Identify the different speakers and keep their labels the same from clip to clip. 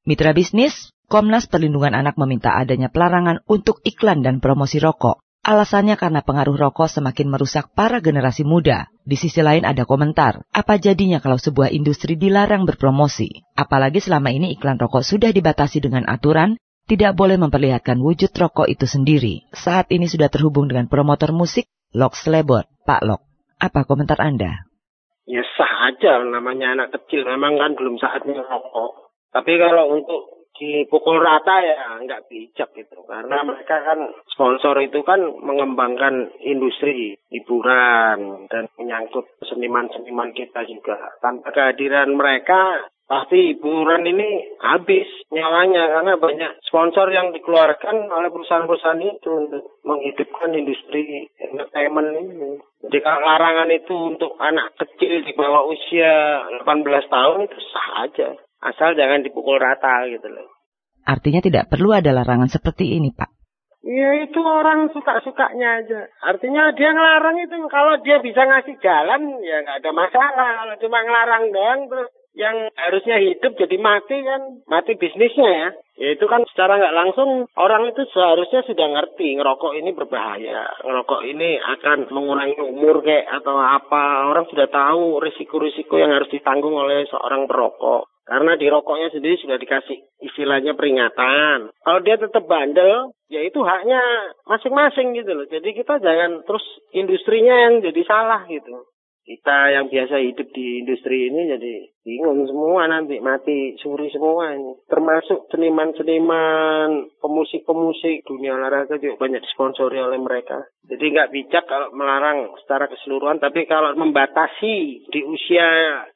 Speaker 1: Mitra bisnis, Komnas Perlindungan Anak meminta adanya pelarangan untuk iklan dan promosi rokok. Alasannya karena pengaruh rokok semakin merusak para generasi muda. Di sisi lain ada komentar, apa jadinya kalau sebuah industri dilarang berpromosi? Apalagi selama ini iklan rokok sudah dibatasi dengan aturan, tidak boleh memperlihatkan wujud rokok itu sendiri. Saat ini sudah terhubung dengan promotor musik, Lok Slebor. Pak Lok, apa komentar Anda?
Speaker 2: Ya sah aja, namanya anak kecil, memang kan belum saatnya rokok. Tapi kalau untuk dipukul rata ya nggak bijak gitu. Karena mereka kan sponsor itu kan mengembangkan industri hiburan dan menyangkut seniman-seniman kita juga. Tanpa kehadiran mereka pasti hiburan ini habis nyawanya karena banyak sponsor yang dikeluarkan oleh perusahaan-perusahaan itu untuk menghidupkan industri entertainment ini. Jadi kalau larangan itu untuk anak kecil di bawah usia 18 tahun itu sah aja. Asal jangan dipukul rata gitu loh.
Speaker 1: Artinya tidak perlu ada larangan seperti ini, Pak?
Speaker 2: Ya itu orang suka-sukanya aja. Artinya dia ngelarang itu, kalau dia bisa ngasih jalan ya nggak ada masalah. Kalau cuma ngelarang doang terus yang harusnya hidup jadi mati kan, mati bisnisnya ya. Ya itu kan secara nggak langsung orang itu seharusnya sudah ngerti ngerokok ini berbahaya. Ngerokok ini akan mengurangi umur kayak atau apa. Orang sudah tahu risiko-risiko yang harus ditanggung oleh seorang perokok. Karena di rokoknya sendiri sudah dikasih istilahnya peringatan. Kalau dia tetap bandel, ya itu haknya masing-masing gitu loh. Jadi kita jangan terus industrinya yang jadi salah gitu. Kita yang biasa hidup di industri ini jadi bingung semua nanti, mati suri semua ini. Termasuk seniman-seniman, pemusik-pemusik, dunia olahraga juga banyak disponsori oleh mereka. Jadi nggak bijak kalau melarang secara keseluruhan, tapi kalau membatasi di usia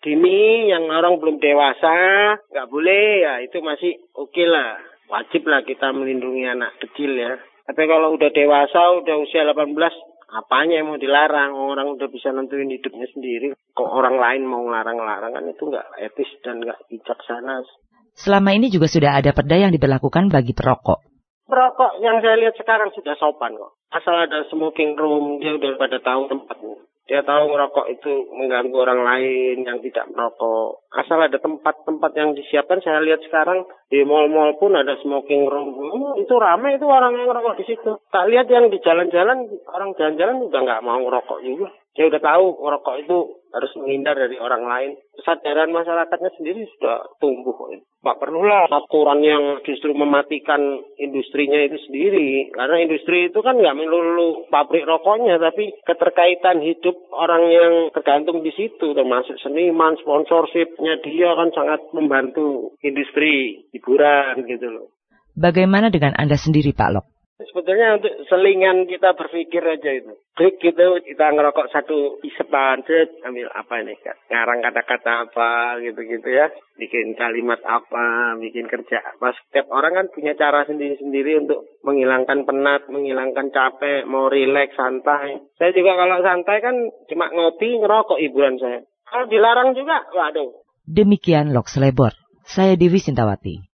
Speaker 2: dini yang orang belum dewasa, nggak boleh, ya itu masih oke lah. Wajib lah kita melindungi anak kecil ya. Tapi kalau udah dewasa, udah usia 18, apanya yang mau dilarang? Orang udah bisa nentuin hidupnya sendiri. Kok orang lain mau ngelarang-larang kan itu nggak etis dan nggak bijaksana.
Speaker 1: Selama ini juga sudah ada perda yang diberlakukan bagi perokok.
Speaker 2: Perokok yang saya lihat sekarang sudah sopan kok. Asal ada smoking room, dia udah pada tahu tempatnya. Dia tahu merokok itu mengganggu orang lain yang tidak merokok. Asal ada tempat-tempat yang disiapkan, saya lihat sekarang di mal-mal pun ada smoking room. Itu ramai itu orang yang ngerokok di situ. Tak lihat yang di jalan-jalan, orang jalan-jalan udah nggak mau ngerokok juga. Dia udah tahu ngerokok itu harus menghindar dari orang lain. Kesadaran masyarakatnya sendiri sudah tumbuh. Nggak perlulah aturan yang justru mematikan industrinya itu sendiri. Karena industri itu kan nggak melulu pabrik rokoknya, tapi keterkaitan hidup orang yang tergantung di situ, termasuk seniman, sponsorshipnya dia kan sangat membantu industri hiburan gitu loh.
Speaker 1: Bagaimana dengan Anda sendiri, Pak Lok?
Speaker 2: Sebetulnya untuk selingan kita berpikir aja itu. Klik gitu, kita ngerokok satu isepan, ambil apa ini, ngarang kata-kata apa gitu-gitu ya. Bikin kalimat apa, bikin kerja apa. Setiap orang kan punya cara sendiri-sendiri untuk menghilangkan penat, menghilangkan capek, mau rileks, santai. Saya juga kalau santai kan cuma ngopi, ngerokok hiburan saya. Kalau dilarang juga, waduh.
Speaker 1: Demikian Lok Slebor. Saya Dewi Sintawati.